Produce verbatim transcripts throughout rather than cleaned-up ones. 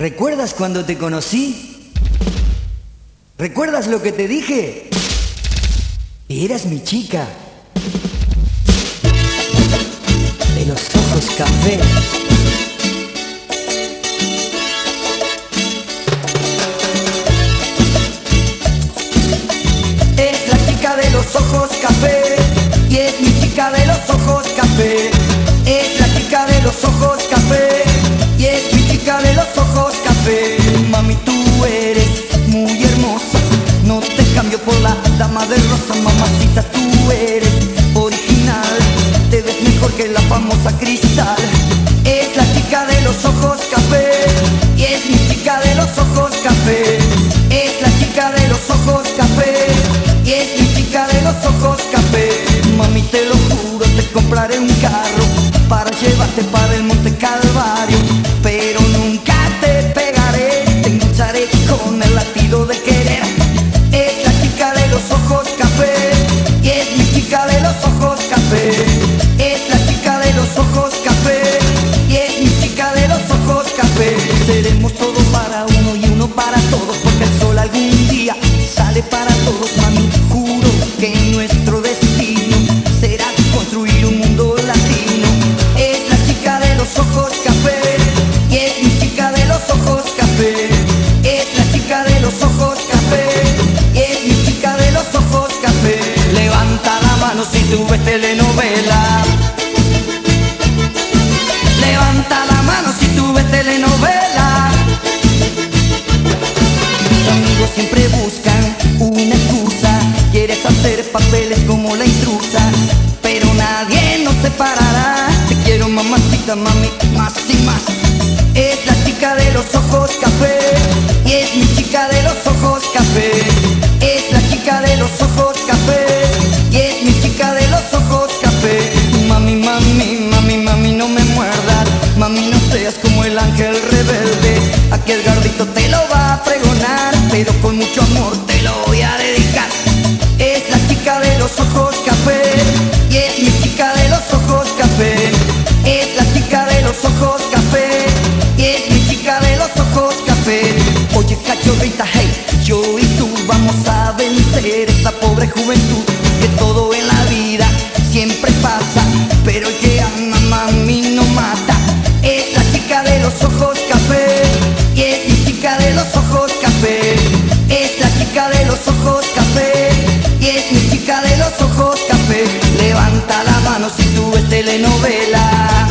¿Recuerdas cuando te conocí? ¿Recuerdas lo que te dije? Y eras mi chica, de los ojos café. Es la chica de los ojos café, y es mi chica de los ojos café. Es la chica de los ojos café, y es mi chica de los ojos café. Mami, tú eres muy hermosa, no te cambio por la dama de rosa. Mamacita, tú eres original, te ves mejor que la famosa Cristal. Es la chica de los ojos café, y es mi chica de los ojos café. Es la chica de los ojos café, y es mi chica de los ojos café. Mami, te lo juro, te compraré un carro para llevarte para el Monte Calvario, pero nunca te pegaré, te engancharé con el latido de querer. Es la chica de los ojos café, y es mi chica de los ojos café. Es la chica de los ojos café, y es mi chica de los ojos café. Seremos todos para uno y uno para todos, porque el sol algún día sale para todos. Mami, juro que nuestro destino será construir un mundo latino. Es la chica de los ojos café, y es mi chica de los ojos café. Es la chica de los ojos café, y es mi chica de los ojos café. Levanta la mano si tú ves telenovela. Levanta la mano si tú ves telenovela. Tus amigos siempre buscan una excusa, quieres hacer papeles como la intrusa, pero nadie nos separará. Te quiero, mamacita, mami, más y más. Es la chica de los ojos café, y es mi chica de los ojos café. Es la chica de los ojos café, y es mi chica de los ojos café. Mami, mami, mami, mami, no me muerdas. Mami, no seas como el ángel rebelde. Aquel gordito te lo va a pregonar, pero con mucho amor te lo voy a dedicar. Es la chica de los ojos café, y es mi chica de los ojos café. Es la chica de los ojos café, y es mi chica de los ojos café. Oye, cachorrita, hey, yo y tú vamos a vencer esta pobre juventud. Que todo en la vida siempre pasa, pero el que ama, mami, no mata. Es la chica de los ojos café, y es mi chica de los ojos café. Es la chica de los ojos café, y es mi chica de los ojos café. Levanta la mano si tú ves telenovela.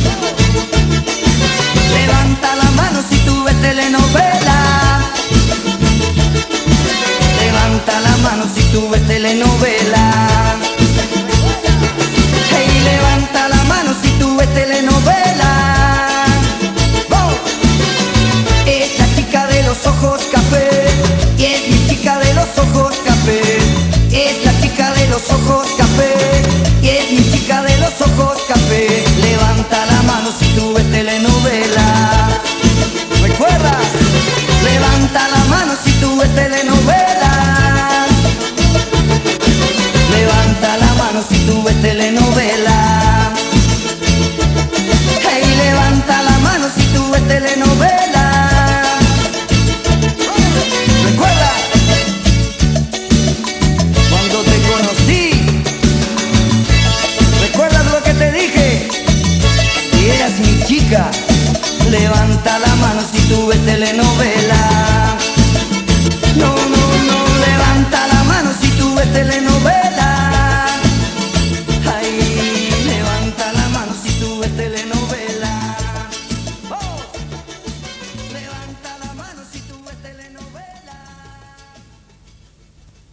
Levanta la mano si tú ves telenovela. Levanta la mano si tú ves telenovela. Hey, levanta la mano si tú ves telenovela. ¡Oh! Es la chica de los ojos café, y es mi chica de los ojos café. Es la chica de los ojos café, y es mi chica de los ojos café. Levanta la mano si tú ves telenovela. ¿Recuerdas? Levanta la mano si tú ves telenovela. Levanta la mano si tú ves telenovela. Hey, levanta la mano si tú ves telenovela. ¿Recuerda cuando te conocí? ¿Recuerdas lo que te dije? Y eras mi chica. Levanta la mano si tú ves telenovela.